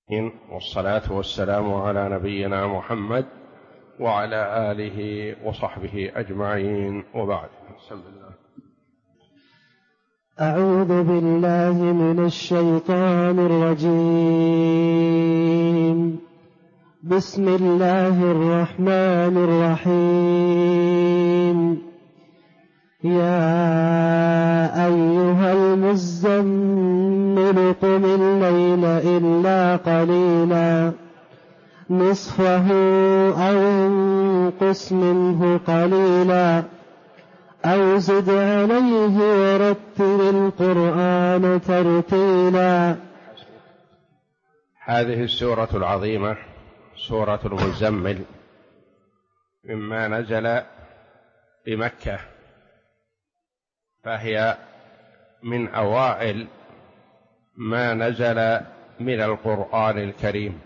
والصلاة والسلام على نبينا محمد وعلى آله وصحبه أجمعين، وبعد. بسم الله. أعوذ بالله من الشيطان الرجيم. بسم الله الرحمن الرحيم. يا أيها المزمل قم الليل إلا قليلا نصفه أو انقص منه قليلا أو زد عليه ورتل القرآن ترتيلا. هذه السورة العظيمة سورة المزمل مما نزل بمكة، فهي من أوائل ما نزل من القرآن الكريم.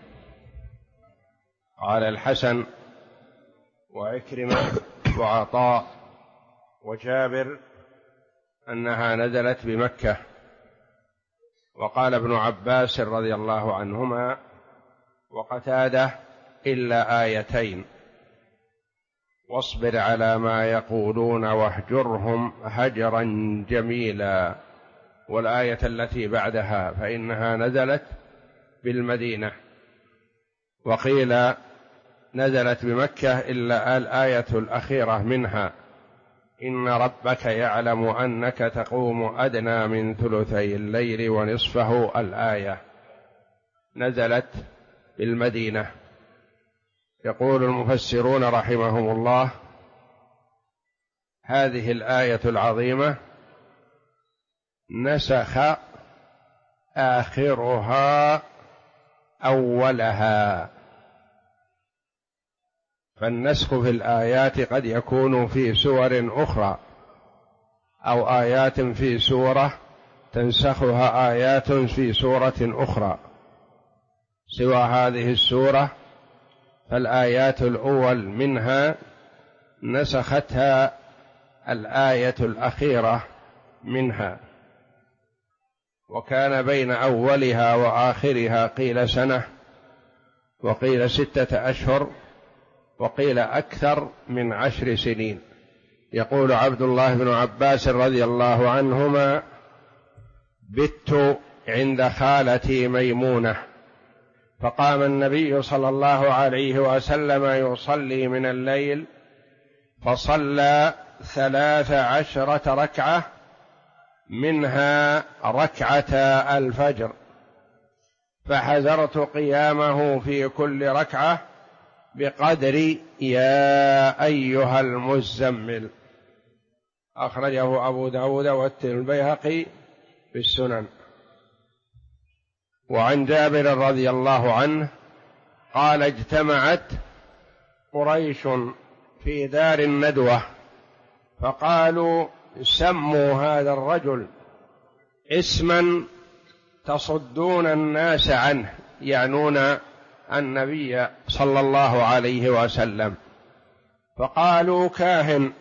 قال الحسن وعكرمة وعطاء وجابر أنها نزلت بمكة، وقال ابن عباس رضي الله عنهما وقتادة إلا آيتين: واصبر على ما يقولون واهجرهم هجرا جميلا، والآية التي بعدها فإنها نزلت بالمدينة. وقيل نزلت بمكة إلا الآية الأخيرة منها: إن ربك يعلم أنك تقوم أدنى من ثلثي الليل ونصفه، الآية نزلت بالمدينة. يقول المفسرون رحمهم الله: هذه الآية العظيمة نسخ آخرها أولها، فالنسخ في الآيات قد يكون في سور أخرى، أو آيات في سورة تنسخها آيات في سورة أخرى. سوى هذه السورة فالآيات الأول منها نسختها الآية الأخيرة منها، وكان بين أولها وآخرها قيل سنة، وقيل 6 أشهر، وقيل أكثر من 10 سنين. يقول عبد الله بن عباس رضي الله عنهما: بت عند خالتي ميمونة، فقام النبي صلى الله عليه وسلم يصلي من الليل، فصلى 13 ركعة، منها ركعتا الفجر، فحذرت قيامه في كل ركعة بقدر يا أيها المزمل. أخرجه أبو داود والبيهقي في السنن. وعن جابر رضي الله عنه قال: اجتمعت قريش في دار الندوة، فقالوا: سموا هذا الرجل اسما تصدون الناس عنه، يعنون النبي صلى الله عليه وسلم. فقالوا: كاهن.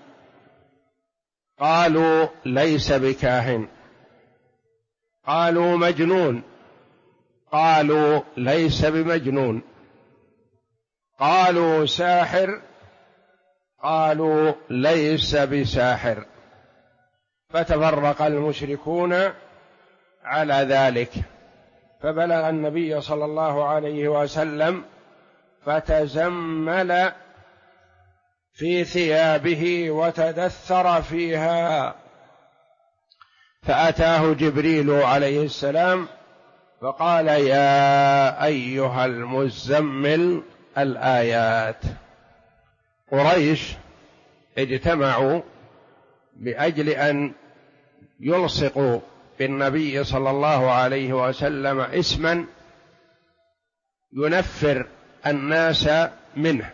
قالوا: ليس بكاهن. قالوا: مجنون. قالوا: ليس بمجنون. قالوا: ساحر. قالوا: ليس بساحر. فتفرق المشركون على ذلك، فبلغ النبي صلى الله عليه وسلم، فتزمل في ثيابه وتدثر فيها، فأتاه جبريل عليه السلام فقال: يا أيها المزمل، الآيات. قريش اجتمعوا بأجل أن يلصقوا بالنبي صلى الله عليه وسلم اسما ينفر الناس منه،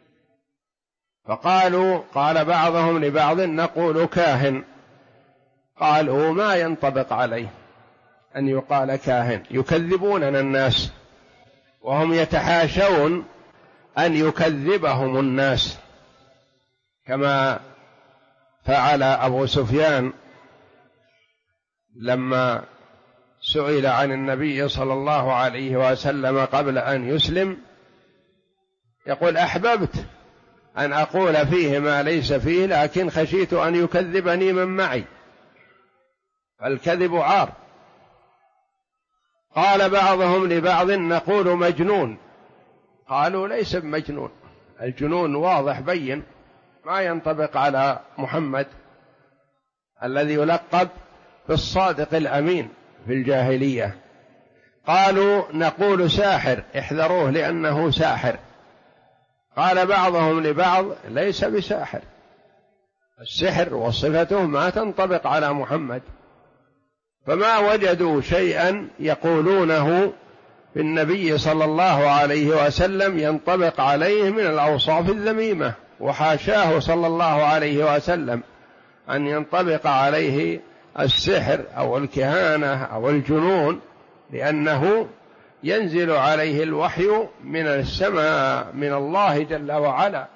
فقالوا: قال بعضهم لبعض: نقول كاهن. قالوا: ما ينطبق عليه أن يقال كاهن، يكذبوننا الناس، وهم يتحاشون أن يكذبهم الناس، كما فعل أبو سفيان لما سئل عن النبي صلى الله عليه وسلم قبل أن يسلم يقول: أحببت أن أقول فيه ما ليس فيه، لكن خشيت أن يكذبني من معي، فالكذب عار. قال بعضهم لبعض: نقول مجنون. قالوا: ليس بمجنون، الجنون واضح بين، ما ينطبق على محمد الذي يلقب بالصادق الأمين في الجاهلية. قالوا: نقول ساحر، احذروه لأنه ساحر. قال بعضهم لبعض: ليس بساحر، السحر وصفته ما تنطبق على محمد. فما وجدوا شيئا يقولونه في النبي صلى الله عليه وسلم ينطبق عليه من الأوصاف الذميمة، وحاشاه صلى الله عليه وسلم أن ينطبق عليه السحر أو الكهانة أو الجنون، لأنه ينزل عليه الوحي من السماء من الله جل وعلا،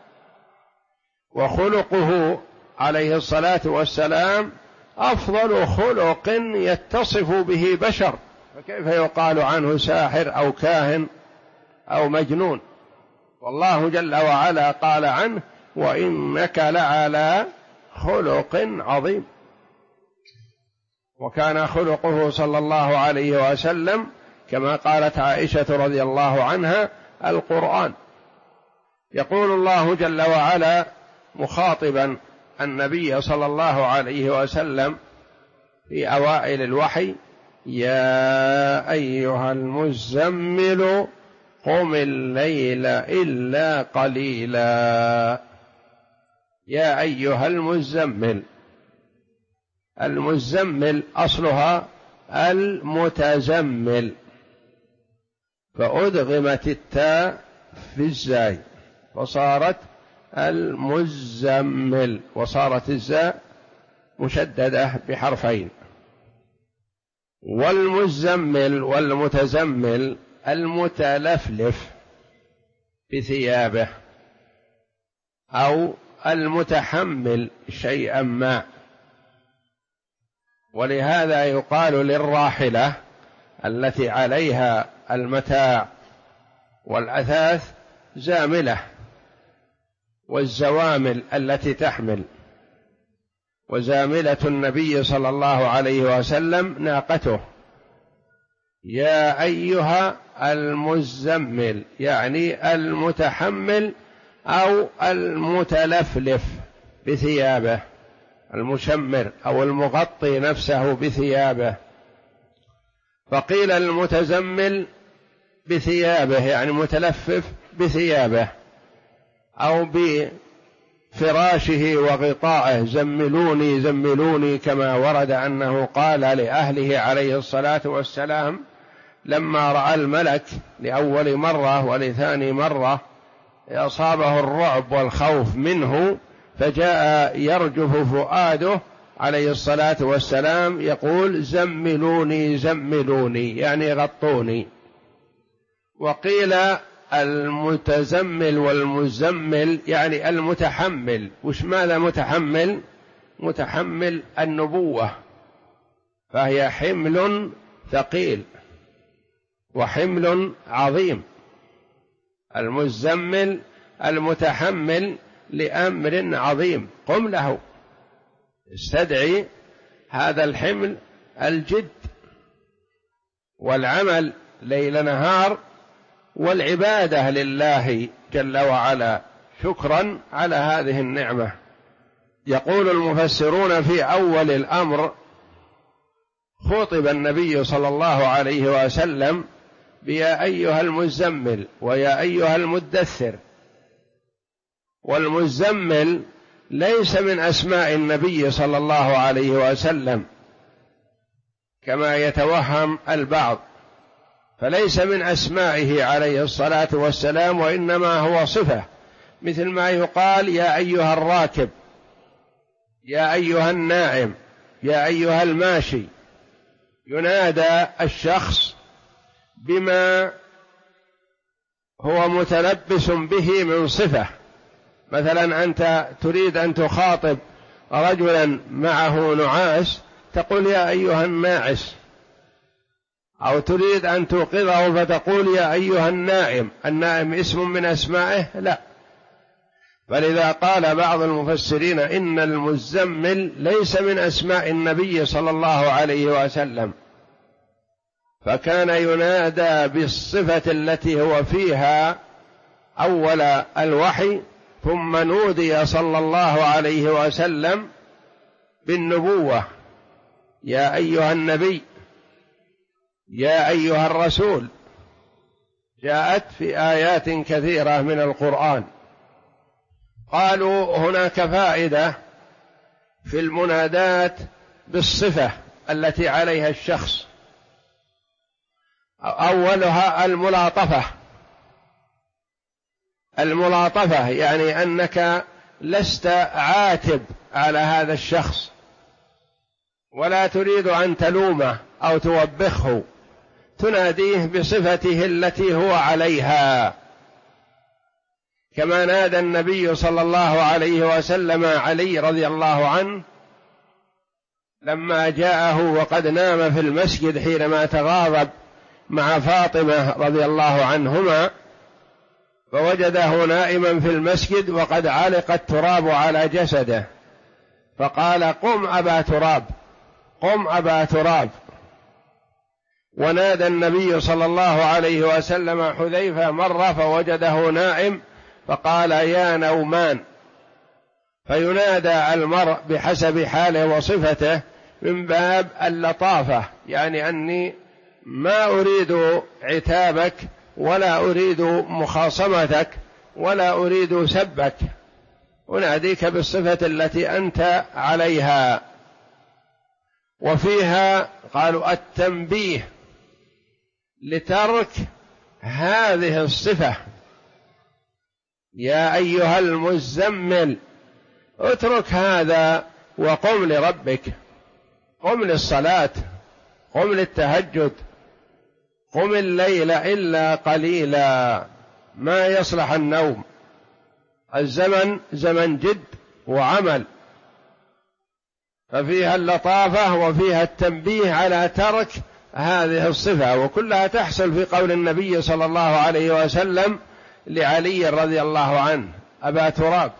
وخلقه عليه الصلاة والسلام أفضل خلق يتصف به بشر، فكيف يقال عنه ساحر أو كاهن أو مجنون؟ والله جل وعلا قال عنه: وإنك لعلى خلق عظيم. وكان خلقه صلى الله عليه وسلم كما قالت عائشة رضي الله عنها: القرآن. يقول الله جل وعلا مخاطبا النبي صلى الله عليه وسلم في أوائل الوحي: يا أيها المزمل قم الليل إلا قليلا. يا أيها المزمل، المزمل أصلها المتزمل، فأدغمت التاء في الزاي فصارت المزمل، وصارت الزاء مشددة بحرفين. والمزمل والمتزمل المتلفلف بثيابه أو المتحمل شيئا ما. ولهذا يقال للراحلة التي عليها المتاع والأثاث زاملة، والزوامل التي تحمل. وزاملة النبي صلى الله عليه وسلم ناقته. يا أيها المزمل يعني المتحمل أو المتلفلف بثيابه، المشمر أو المغطي نفسه بثيابه. فقيل المتزمل بثيابه يعني متلفف بثيابه أو بفراشه وغطائه، زملوني زملوني، كما ورد أنه قال لأهله عليه الصلاة والسلام لما رأى الملك لأول مرة ولثاني مرة أصابه الرعب والخوف منه، فجاء يرجف فؤاده عليه الصلاة والسلام يقول: زملوني زملوني يعني غطوني. وقيل المتزمل والمزمل يعني المتحمل. وش ماذا متحمل؟ متحمل النبوة، فهي حمل ثقيل وحمل عظيم. المزمل المتحمل لأمر عظيم، قم له، استدعي هذا الحمل الجد والعمل ليل نهار والعبادة لله جل وعلا شكرا على هذه النعمة. يقول المفسرون في أول الأمر خطب النبي صلى الله عليه وسلم بيا أيها المزمل ويا أيها المدثر. والمزمل ليس من أسماء النبي صلى الله عليه وسلم كما يتوهم البعض، فليس من أسمائه عليه الصلاة والسلام، وإنما هو صفة، مثل ما يقال يا أيها الراكب، يا أيها النائم، يا أيها الماشي. ينادى الشخص بما هو متلبس به من صفة. مثلا أنت تريد أن تخاطب رجلا معه نعاس تقول يا أيها الناعس، أو تريد أن توقظه فتقول يا أيها النائم، النائم اسم من أسمائه؟ لا. فلذا قال بعض المفسرين إن المزمل ليس من أسماء النبي صلى الله عليه وسلم، فكان ينادى بالصفة التي هو فيها أول الوحي، ثم نودي صلى الله عليه وسلم بالنبوة: يا أيها النبي، يا أيها الرسول. جاءت في آيات كثيرة من القرآن. قالوا هناك فائدة في المنادات بالصفة التي عليها الشخص. أولها الملاطفة. الملاطفة يعني أنك لست عاتب على هذا الشخص، ولا تريد أن تلومه أو توبخه، تناديه بصفته التي هو عليها، كما نادى النبي صلى الله عليه وسلم علي رضي الله عنه لما جاءه وقد نام في المسجد حينما تغاضب مع فاطمة رضي الله عنهما، فوجده نائما في المسجد وقد علق التراب على جسده، فقال: قم أبا تراب، قم أبا تراب. ونادى النبي صلى الله عليه وسلم حذيفة مرة فوجده نائم، فقال: يا نومان. فينادى المرء بحسب حاله وصفته من باب اللطافة، يعني أني ما أريد عتابك ولا أريد مخاصمتك ولا أريد سبك، أناديك بالصفة التي أنت عليها. وفيها قالوا التنبيه لترك هذه الصفة: يا أيها المزمل، اترك هذا وقم لربك، قم للصلاة، قم للتهجد، قم الليل إلا قليلا، ما يصلح النوم، الزمن زمن جد وعمل. ففيها اللطافة وفيها التنبيه على ترك هذه الصفة، وكلها تحصل في قول النبي صلى الله عليه وسلم لعلي رضي الله عنه: أبا تراب.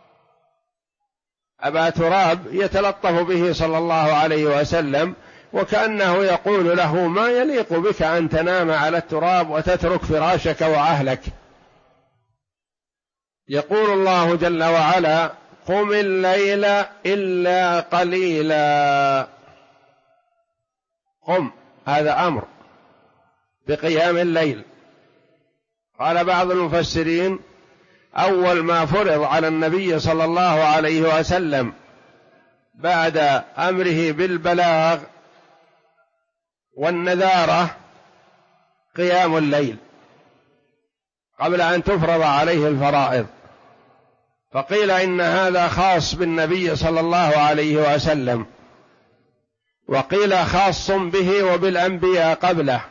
أبا تراب يتلطف به صلى الله عليه وسلم، وكأنه يقول له: ما يليق بك أن تنام على التراب وتترك فراشك وأهلك. يقول الله جل وعلا: قم الليل إلا قليلا. قم، هذا أمر بقيام الليل. قال بعض المفسرين: أول ما فرض على النبي صلى الله عليه وسلم بعد أمره بالبلاغ والنذارة قيام الليل، قبل أن تفرض عليه الفرائض. فقيل إن هذا خاص بالنبي صلى الله عليه وسلم، وقيل خاص به وبالأنبياء قبله،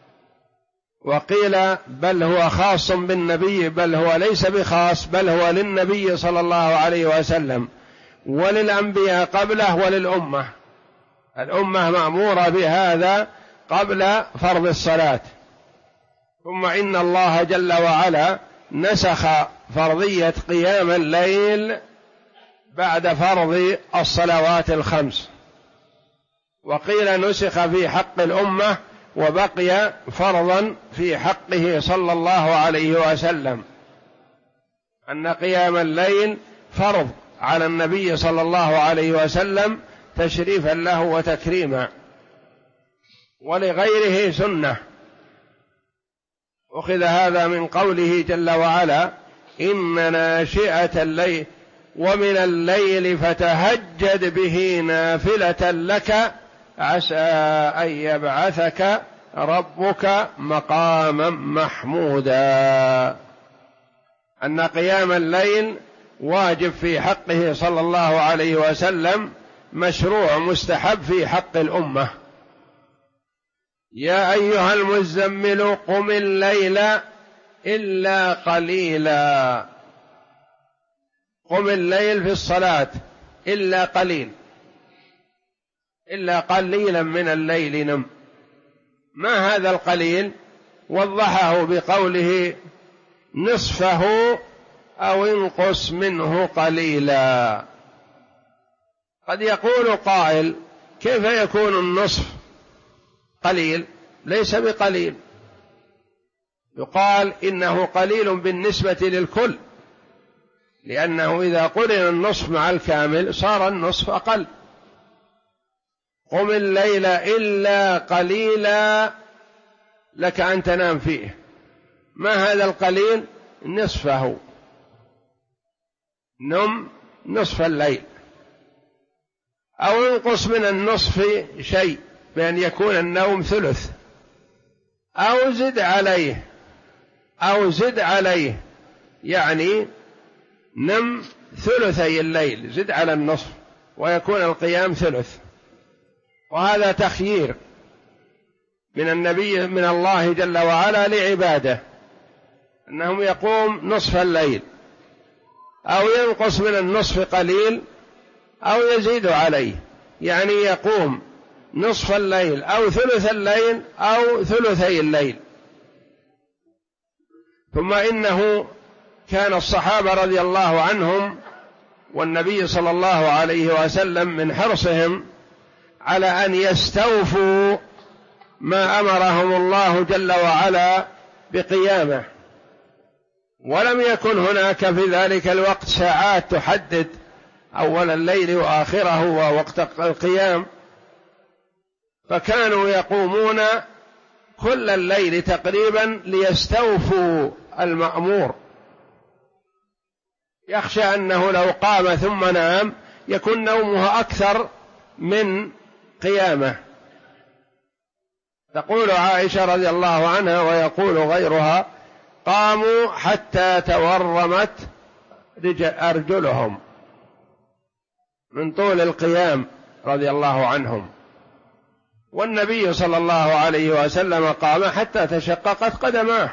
وقيل بل هو خاص بالنبي، بل هو ليس بخاص، بل هو للنبي صلى الله عليه وسلم وللأنبياء قبله وللأمة. الأمة مأمورة بهذا قبل فرض الصلاة. ثم إن الله جل وعلا نسخ فرضية قيام الليل بعد فرض الصلوات الخمس، وقيل نسخ في حق الأمة وبقي فرضا في حقه صلى الله عليه وسلم، أن قيام الليل فرض على النبي صلى الله عليه وسلم تشريفا له وتكريما، ولغيره سنة. أخذ هذا من قوله جل وعلا: إن ناشئة الليل ومن الليل فتهجد به نافلة لك عسى أن يبعثك ربك مقاما محمودا. أن قيام الليل واجب في حقه صلى الله عليه وسلم، مشروع مستحب في حق الأمة. يا أيها المزمل قم الليل إلا قليلا. قم الليل في الصلاة إلا قليل، إلا قليلا من الليل نم. ما هذا القليل؟ وضحه بقوله نصفه أو انقص منه قليلا. قد يقول قائل كيف يكون النصف قليل؟ ليس بقليل، يقال إنه قليل بالنسبة للكل، لأنه إذا قرن النصف مع الكامل صار النصف أقل. قم الليل إلا قليلا لك أن تنام فيه، ما هذا القليل؟ نصفه، نم نصف الليل، أو انقص من النصف شيء بأن يكون النوم ثلث، أو زد عليه، أو زد عليه، يعني نم ثلثي الليل، زد على النصف ويكون القيام ثلث. وهذا تخيير من النبي من الله جل وعلا لعباده، أنهم يقوم نصف الليل، أو ينقص من النصف قليل، أو يزيد عليه، يعني يقوم نصف الليل أو ثلث الليل أو ثلثي الليل. ثم إنه كان الصحابة رضي الله عنهم والنبي صلى الله عليه وسلم من حرصهم على أن يستوفوا ما أمرهم الله جل وعلا بقيامه، ولم يكن هناك في ذلك الوقت ساعات تحدد أول الليل وآخره ووقت القيام، فكانوا يقومون كل الليل تقريبا ليستوفوا المأمور، يخشى أنه لو قام ثم نام يكون نومه أكثر من قيامه. تقول عائشة رضي الله عنها ويقول غيرها قاموا حتى تورمت أرجلهم من طول القيام رضي الله عنهم، والنبي صلى الله عليه وسلم قام حتى تشققت قدماه،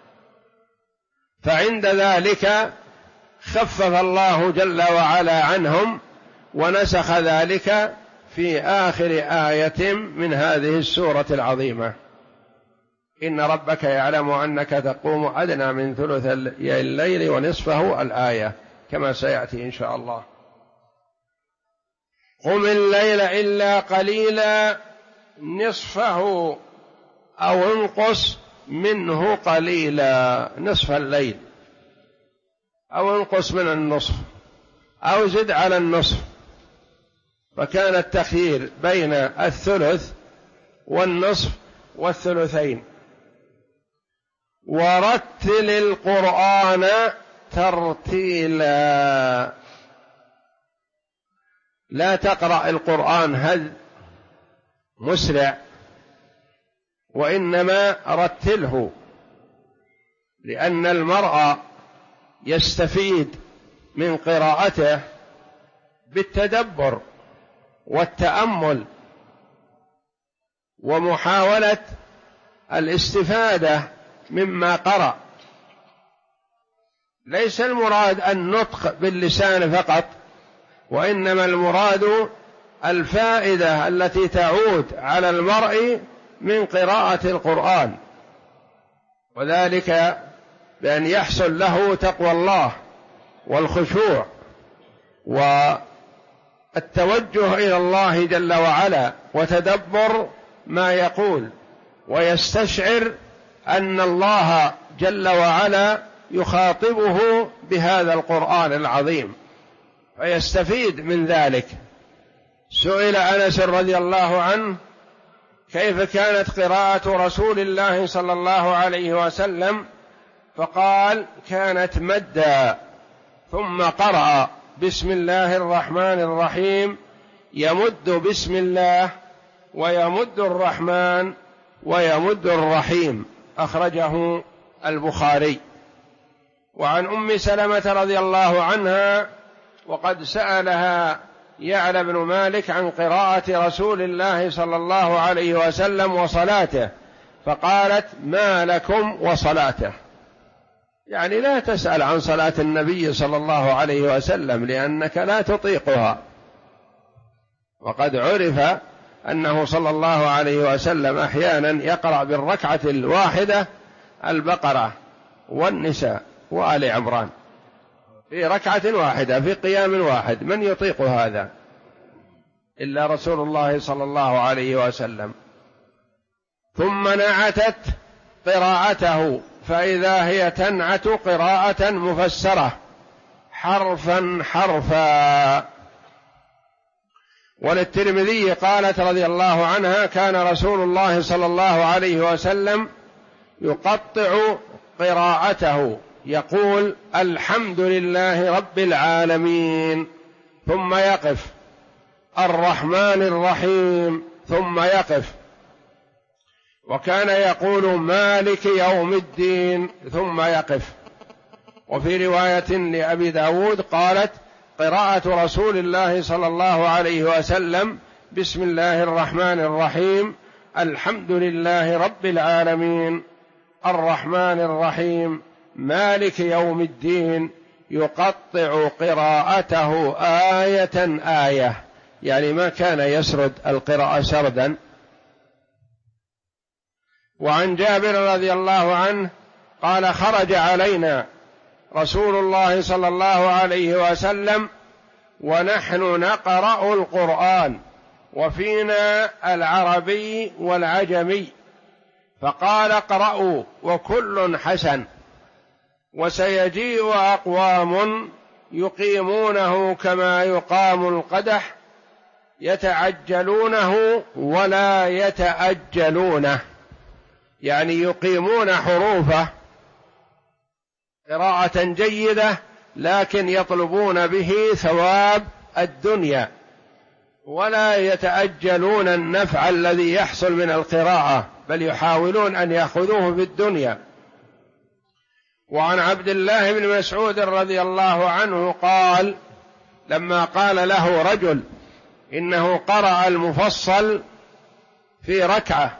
فعند ذلك خفف الله جل وعلا عنهم ونسخ ذلك في آخر آية من هذه السورة العظيمة: إن ربك يعلم أنك تقوم أدنى من ثلث الليل ونصفه، الآية كما سيأتي إن شاء الله. قم الليل إلا قليلا نصفه أو انقص منه قليلا، نصف الليل أو انقص من النصف أو زد على النصف، فكان التخيير بين الثلث والنصف والثلثين. ورتل القرآن ترتيلا، لا تقرأ القرآن هذ مسرع، وإنما رتله، لأن المرء يستفيد من قراءته بالتدبر والتأمل ومحاولة الاستفادة مما قرأ. ليس المراد النطق باللسان فقط، وإنما المراد الفائدة التي تعود على المرء من قراءة القرآن، وذلك بأن يحصل له تقوى الله والخشوع والتوجه إلى الله جل وعلا وتدبر ما يقول، ويستشعر أن الله جل وعلا يخاطبه بهذا القرآن العظيم فيستفيد من ذلك. سئل أنس رضي الله عنه كيف كانت قراءة رسول الله صلى الله عليه وسلم، فقال كانت مدا ثم قرأ بسم الله الرحمن الرحيم، يمد بسم الله ويمد الرحمن ويمد الرحيم، أخرجه البخاري. وعن أم سلمة رضي الله عنها وقد سألها يعلى بن مالك عن قراءة رسول الله صلى الله عليه وسلم وصلاته، فقالت ما لكم وصلاته، يعني لا تسأل عن صلاة النبي صلى الله عليه وسلم لأنك لا تطيقها. وقد عرف أنه صلى الله عليه وسلم أحيانا يقرأ بالركعة الواحدة البقرة والنساء وآل عمران في ركعة واحدة في قيام واحد. من يطيق هذا إلا رسول الله صلى الله عليه وسلم. ثم نعتت قراءته، فإذا هي تنعت قراءة مفسرة حرفا حرفا. وللترمذي قالت رضي الله عنها: كان رسول الله صلى الله عليه وسلم يقطع قراءته، يقول: الحمد لله رب العالمين، ثم يقف، الرحمن الرحيم، ثم يقف. وكان يقول: مالك يوم الدين، ثم يقف. وفي رواية لأبي داود قالت: قراءة رسول الله صلى الله عليه وسلم: بسم الله الرحمن الرحيم، الحمد لله رب العالمين، الرحمن الرحيم، مالك يوم الدين، يقطع قراءته آية آية، يعني ما كان يسرد القراءة سردا. وعن جابر رضي الله عنه قال: خرج علينا رسول الله صلى الله عليه وسلم ونحن نقرأ القرآن، وفينا العربي والعجمي، فقال: اقرأوا وكل حسن، وسيجيء أقوام يقيمونه كما يقام القدح، يتعجلونه ولا يتأجلونه، يعني يقيمون حروفه قراءة جيدة لكن يطلبون به ثواب الدنيا، ولا يتأجلون النفع الذي يحصل من القراءة، بل يحاولون أن يأخذوه في الدنيا. وعن عبد الله بن مسعود رضي الله عنه قال: لما قال له رجل إنه قرأ المفصل في ركعة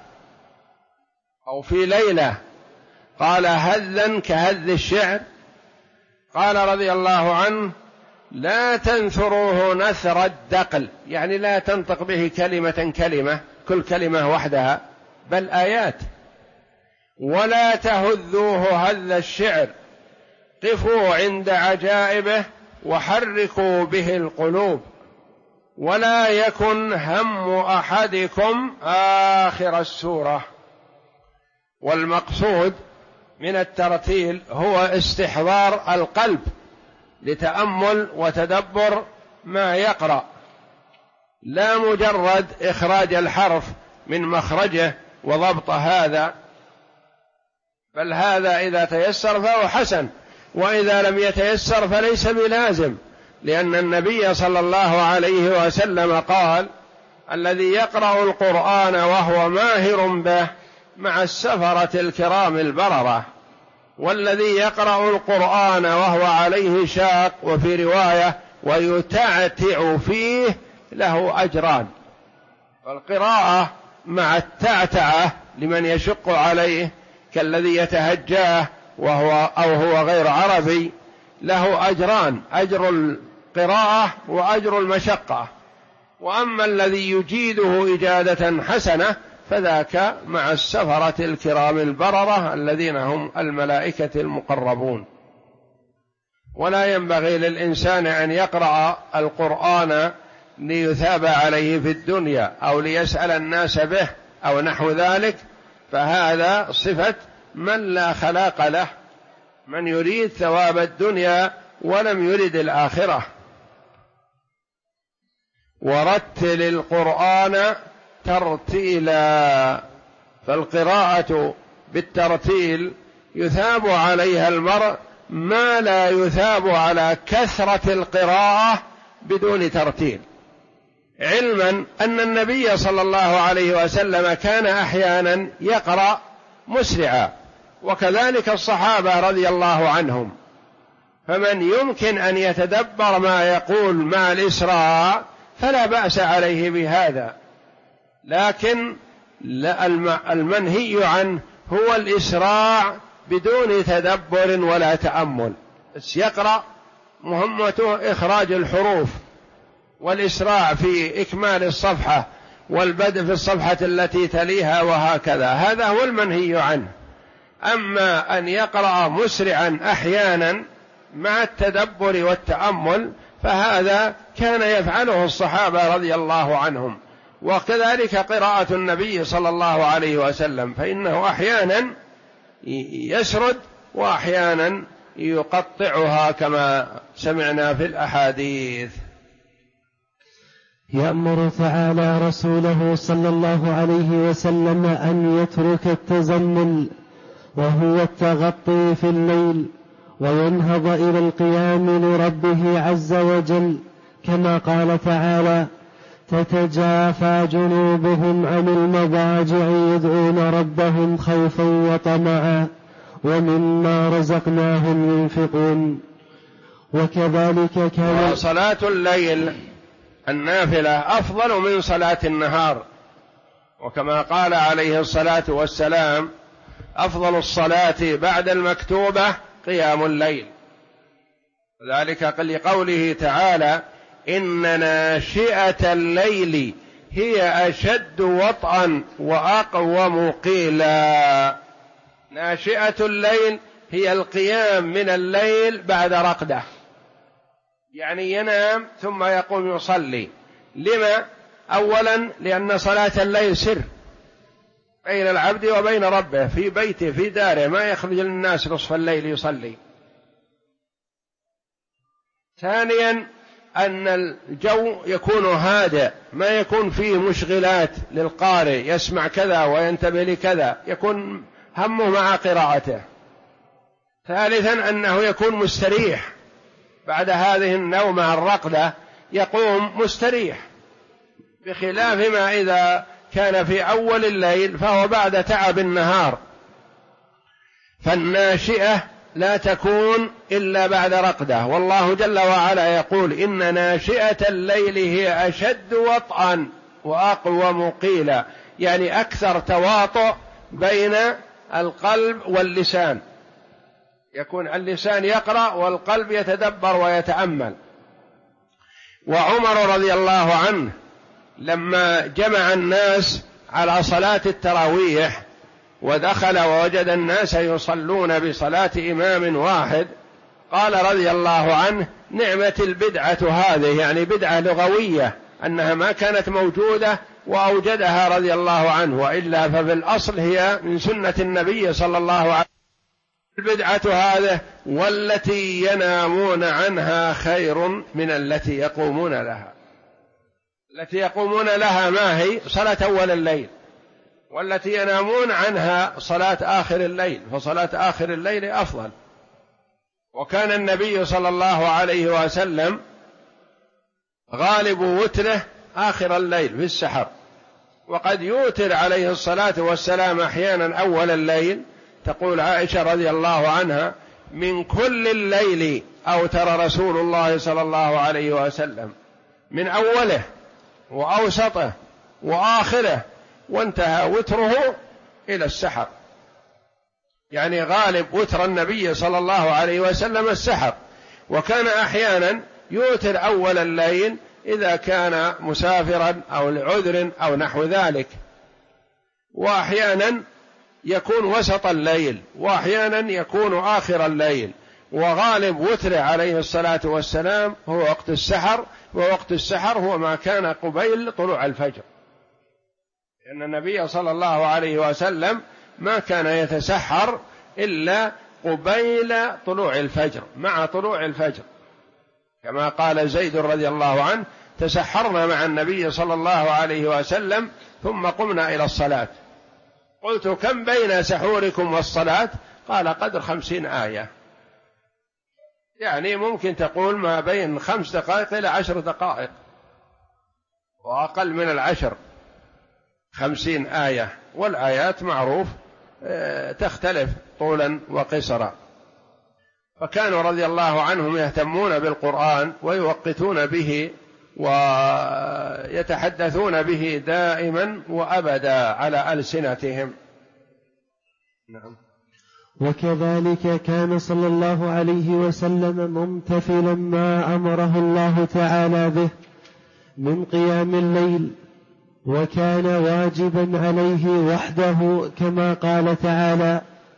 أو في ليلة، قال: هذا كهذ الشعر؟ قال رضي الله عنه: لا تنثروه نثر الدقل، يعني لا تنطق به كلمة كلمة، كل كلمة وحدها، بل آيات. ولا تهذوه هذ الشعر، قفوا عند عجائبه وحركوا به القلوب، ولا يكن هم أحدكم آخر السورة. والمقصود من الترتيل هو استحضار القلب لتأمل وتدبر ما يقرأ، لا مجرد إخراج الحرف من مخرجه وضبط هذا، بل هذا إذا تيسر فهو حسن، وإذا لم يتيسر فليس بلازم، لأن النبي صلى الله عليه وسلم قال: الذي يقرأ القرآن وهو ماهر به مع السفرة الكرام البررة، والذي يقرأ القرآن وهو عليه شاق، وفي رواية ويتعتع فيه، له أجران. فالقراءة مع التعتعة لمن يشق عليه كالذي يتهجاه هو غير عربي له أجران: أجر القراءة وأجر المشقة. وأما الذي يجيده إجادة حسنة فذاك مع السفرة الكرام البررة الذين هم الملائكة المقربون. ولا ينبغي للإنسان أن يقرأ القرآن ليثاب عليه في الدنيا أو ليسأل الناس به أو نحو ذلك، فهذا صفة من لا خلاق له، من يريد ثواب الدنيا ولم يرد الآخرة. ورتل القرآن ترتيلا، فالقراءة بالترتيل يثاب عليها المرء ما لا يثاب على كثرة القراءة بدون ترتيل، علما أن النبي صلى الله عليه وسلم كان أحيانا يقرأ مسرعا، وكذلك الصحابة رضي الله عنهم، فمن يمكن أن يتدبر ما يقول مع الإسراع فلا بأس عليه بهذا، لكن المنهي عنه هو الإسراع بدون تدبر ولا تأمل، بس يقرأ مهمته إخراج الحروف والإسراع في إكمال الصفحة والبدء في الصفحة التي تليها وهكذا، هذا هو المنهي عنه. أما أن يقرأ مسرعا أحيانا مع التدبر والتأمل فهذا كان يفعله الصحابة رضي الله عنهم، وكذلك قراءة النبي صلى الله عليه وسلم، فإنه أحيانا يسرد وأحيانا يقطعها كما سمعنا في الأحاديث. يأمر تعالى رسوله صلى الله عليه وسلم أن يترك التزمل وهو التغطي في الليل وينهض إلى القيام لربه عز وجل، كما قال تعالى: تتجافى جنوبهم عن المضاجع يدعون ربهم خوفا وطمعا ومما رزقناهم ينفقون. وكذلك كان صلاة الليل النافلة أفضل من صلاة النهار، وكما قال عليه الصلاة والسلام: أفضل الصلاة بعد المكتوبة قيام الليل، ذلك لقوله تعالى: إن ناشئة الليل هي أشد وطئا وأقوم قيلا. ناشئة الليل هي القيام من الليل بعد رقدة، يعني ينام ثم يقوم يصلي. لما؟ أولا لأن صلاة الليل سر بين العبد وبين ربه في بيته في داره، ما يخرج للناس نصف الليل يصلي. ثانيا أن الجو يكون هادئ، ما يكون فيه مشغلات للقارئ يسمع كذا وينتبه لكذا، يكون همه مع قراءته. ثالثا أنه يكون مستريح بعد هذه النومة الرقدة، يقوم مستريح، بخلاف ما إذا كان في أول الليل فهو بعد تعب النهار. فالناشئة لا تكون إلا بعد رقدة، والله جل وعلا يقول: إن ناشئة الليل هي أشد وطئا وأقوم قيلا، يعني أكثر تواطؤ بين القلب واللسان، يكون اللسان يقرأ والقلب يتدبر ويتأمل. وعمر رضي الله عنه لما جمع الناس على صلاة التراويح ودخل ووجد الناس يصلون بصلاة إمام واحد، قال رضي الله عنه: نعمة البدعة هذه، يعني بدعة لغوية أنها ما كانت موجودة وأوجدها رضي الله عنه، وإلا ففي الأصل هي من سنة النبي صلى الله عليه وسلم. البدعة هذه والتي ينامون عنها خير من التي يقومون لها. التي يقومون لها ما هي؟ صلاة أول الليل، والتي ينامون عنها صلاة آخر الليل، فصلاة آخر الليل أفضل. وكان النبي صلى الله عليه وسلم غالب وتره آخر الليل في السحر، وقد يوتر عليه الصلاة والسلام أحيانا أول الليل. تقول عائشة رضي الله عنها: من كل الليل أوتر رسول الله صلى الله عليه وسلم، من أوله وأوسطه وآخره، وانتهى وتره إلى السحر. يعني غالب وتر النبي صلى الله عليه وسلم السحر، وكان أحيانا يوتر أول الليل إذا كان مسافرا أو لعذر أو نحو ذلك، وأحيانا يكون وسط الليل، وأحيانا يكون آخر الليل. وغالب وتر عليه الصلاة والسلام هو وقت السحر، ووقت السحر هو ما كان قبيل طلوع الفجر، لأن النبي صلى الله عليه وسلم ما كان يتسحر إلا قبيل طلوع الفجر، مع طلوع الفجر، كما قال زيد رضي الله عنه: تسحرنا مع النبي صلى الله عليه وسلم ثم قمنا إلى الصلاة. قلت: كم بين سحوركم والصلاة؟ قال: قدر 50 آية، يعني ممكن تقول ما بين 5 دقائق إلى 10 دقائق، وأقل من 10 50 آية، والآيات معروف تختلف طولا وقصرا. فكانوا رضي الله عنهم يهتمون بالقرآن ويوقتون به ويتحدثون به دائما وأبدا على ألسنتهم. نعم. وكذلك كان صلى الله عليه وسلم ممتثلا ما أمره الله تعالى به من قيام الليل، وكان واجبا عليه وحده كما قال تعالى: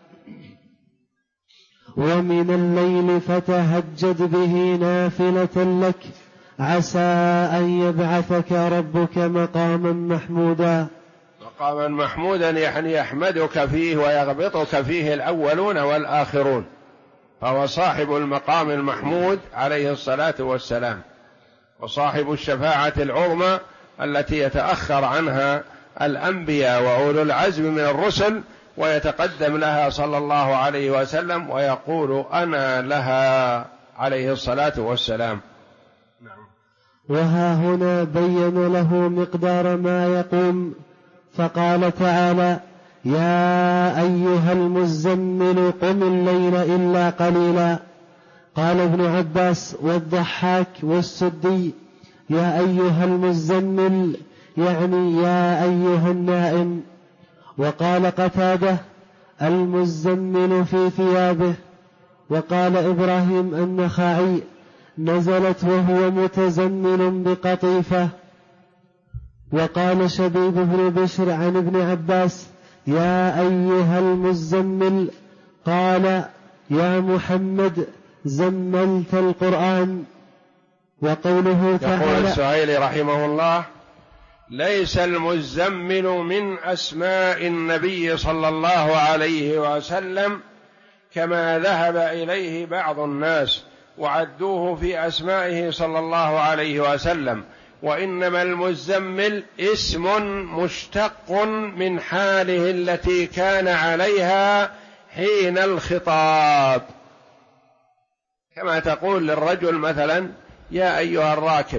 ومن الليل فتهجد به نافلة لك عسى أن يبعثك ربك مقاما محمودا. مقاما محمودا يعني يحمدك فيه ويغبطك فيه الأولون والآخرون، فهو صاحب المقام المحمود عليه الصلاة والسلام، وصاحب الشفاعة العظمى التي يتأخر عنها الأنبياء وأولو العزم من الرسل، ويتقدم لها صلى الله عليه وسلم ويقول أنا لها عليه الصلاة والسلام. نعم. وها هنا بين له مقدار ما يقوم، فقال تعالى: يا أيها المزمل قم الليل إلا قليلا. قال ابن عباس والضحاك والسدي: يا أيها المزمل يعني يا أيها النائم. وقال قتادة: المزمل في ثيابه. وقال إبراهيم النخعي: نزلت وهو متزمل بقطيفة. وقال شبيب بن بشر عن ابن عباس: يا أيها المزمل، قال: يا محمد زملت القرآن. وقوله تعالى: يقول السهيلي رحمه الله: ليس المزمل من أسماء النبي صلى الله عليه وسلم كما ذهب إليه بعض الناس وعدوه في أسمائه صلى الله عليه وسلم، وإنما المزمل اسم مشتق من حاله التي كان عليها حين الخطاب، كما تقول للرجل مثلا: يا أيها الراكب،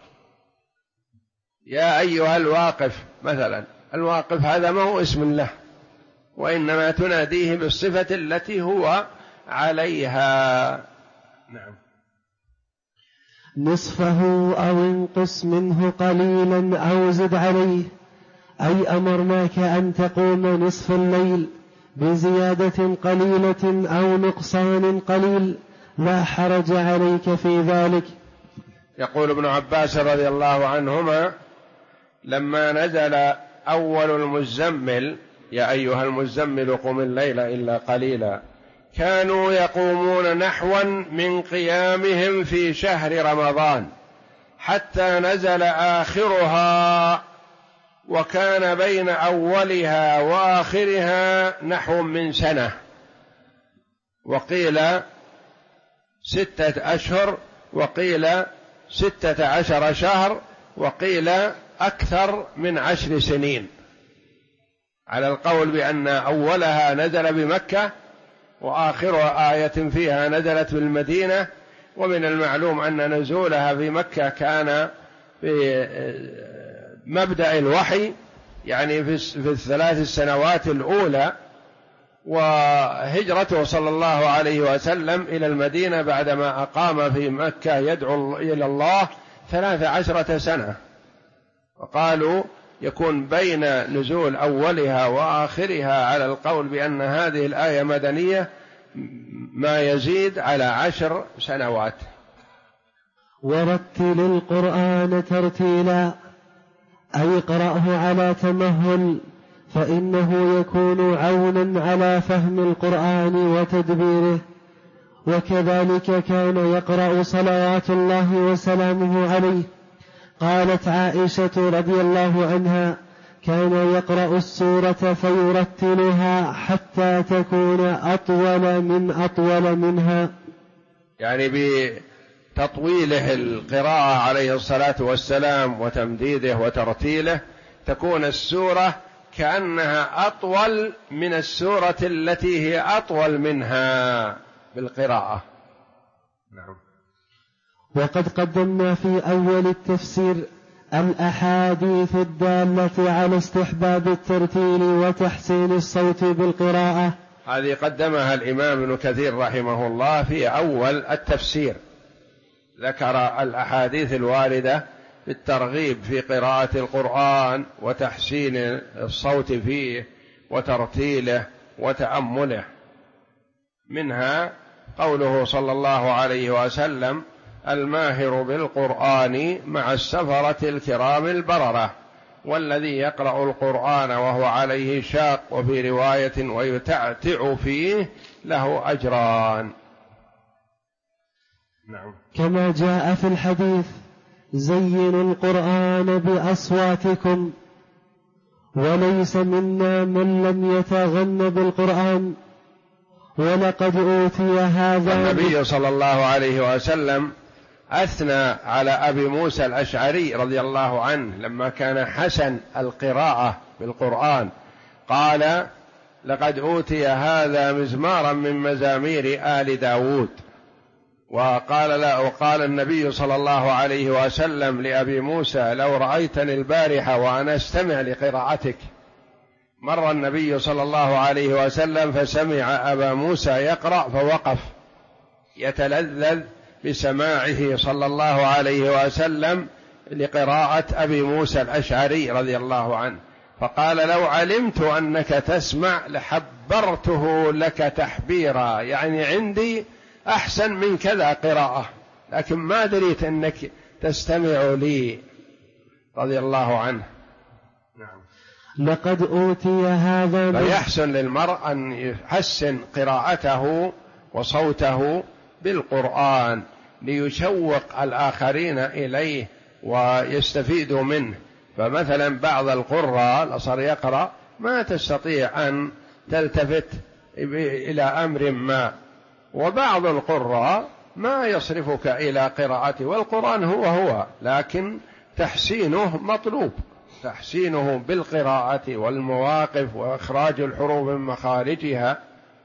يا أيها الواقف مثلا. الواقف هذا ما هو اسم له، وإنما تناديه بالصفة التي هو عليها. نعم. نصفه أو انقص منه قليلا أو زد عليه، أي أمرناك أن تقوم نصف الليل بزيادة قليلة أو نقصان قليل، لا حرج عليك في ذلك. يقول ابن عباس رضي الله عنهما: لما نزل أول المزمل يا أيها المزمل قم الليل إلا قليلا، كانوا يقومون نحوا من قيامهم في شهر رمضان حتى نزل آخرها، وكان بين أولها وآخرها نحو من سنة، وقيل 6 أشهر، وقيل 16 شهر، وقيل أكثر من 10 سنين، على القول بأن أولها نزل بمكة وآخر آية فيها نزلت بالمدينة. ومن المعلوم أن نزولها في مكة كان في مبدأ الوحي، يعني في 3 سنوات الأولى، وهجرته صلى الله عليه وسلم إلى المدينة بعدما أقام في مكة يدعو إلى الله 13 سنة. وقالوا يكون بين نزول أولها وآخرها على القول بأن هذه الآية مدنية ما يزيد على 10 سنوات. ورتل القرآن ترتيلا، أي اقرأه على تمهل، فإنه يكون عونا على فهم القرآن وتدبيره. وكذلك كان يقرأ صلوات الله وسلامه عليه. قالت عائشة رضي الله عنها: كان يقرأ السورة فيرتلها حتى تكون أطول منها، يعني بتطويله القراءة عليه الصلاة والسلام وتمديده وترتيله تكون السورة كأنها أطول من السورة التي هي أطول منها بالقراءة. نعم. وقد قدمنا في أول التفسير الأحاديث الدالة على استحباب الترتيل وتحسين الصوت بالقراءة. هذه قدمها الإمام ابن كثير رحمه الله في أول التفسير، ذكر الأحاديث الواردة في الترغيب في قراءة القرآن وتحسين الصوت فيه وترتيله وتأمله. منها قوله صلى الله عليه وسلم: الماهر بالقرآن مع السفرة الكرام البررة والذي يقرأ القرآن وهو عليه شاق، وفي رواية ويتعتع فيه له أجران. نعم. كما جاء في الحديث: زينوا القرآن بأصواتكم، وليس منا من لم يتغن بالقرآن. ولقد أوتي هذا. النبي صلى الله عليه وسلم أثنى على أبي موسى الأشعري رضي الله عنه لما كان حسن القراءة بالقرآن، قال: لقد أوتي هذا مزمارا من مزامير آل داود. وقال النبي صلى الله عليه وسلم لأبي موسى: لو رأيتني البارحة وأنا أستمع لقراءتك. مر النبي صلى الله عليه وسلم فسمع أبا موسى يقرأ فوقف يتلذذ بسماعه صلى الله عليه وسلم لقراءة أبي موسى الأشعري رضي الله عنه، فقال: لو علمت أنك تسمع لحبرته لك تحبيرا، يعني عندي أحسن من كذا قراءة، لكن ما دريت أنك تستمع لي رضي الله عنه. نعم. لقد أوتي هذا. فيحسن للمرء أن يحسن قراءته وصوته بالقرآن ليشوق الآخرين إليه ويستفيدوا منه. فمثلا بعض القراء صار يقرأ ما تستطيع أن تلتفت إلى أمر ما، وبعض القراء ما يصرفك إلى قراءته، والقرآن هو لكن تحسينه مطلوب، تحسينه بالقراءة والمواقف وإخراج الحروف من مخارجها.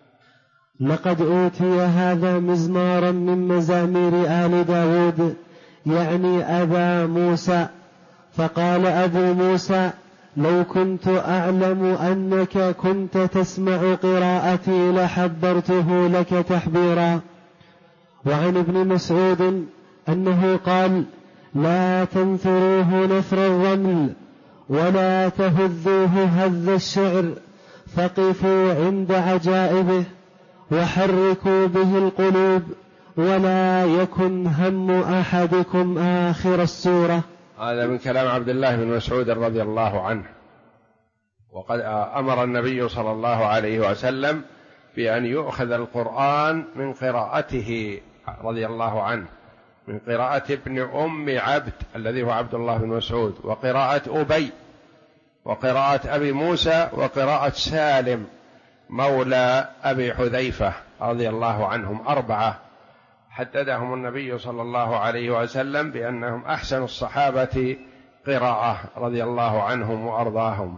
لقد أوتي هذا مزمارا من مزامير آل داود، يعني أبا موسى. فقال أبو موسى: لو كنت أعلم أنك كنت تسمع قراءتي لحبرته لك تحبيرا. وعن ابن مسعود أنه قال: لا تنثروه نثر الرمل ولا تهذوه هذ الشعر، فقفوا عند عجائبه وحركوا به القلوب، ولا يكن هم أحدكم آخر السورة. هذا من كلام عبد الله بن مسعود رضي الله عنه. وقد أمر النبي صلى الله عليه وسلم بأن يؤخذ القرآن من قراءته رضي الله عنه، من قراءة ابن أم عبد الذي هو عبد الله بن مسعود، وقراءة أبي، وقراءة أبي موسى، وقراءة سالم مولى أبي حذيفة رضي الله عنهم، 4 حددهم النبي صلى الله عليه وسلم بأنهم أحسن الصحابة قراءة رضي الله عنهم وأرضاهم.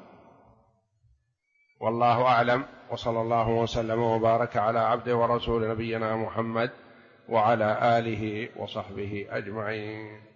والله أعلم، وصلى الله وسلم وبارك على عبده ورسول نبينا محمد وعلى آله وصحبه أجمعين.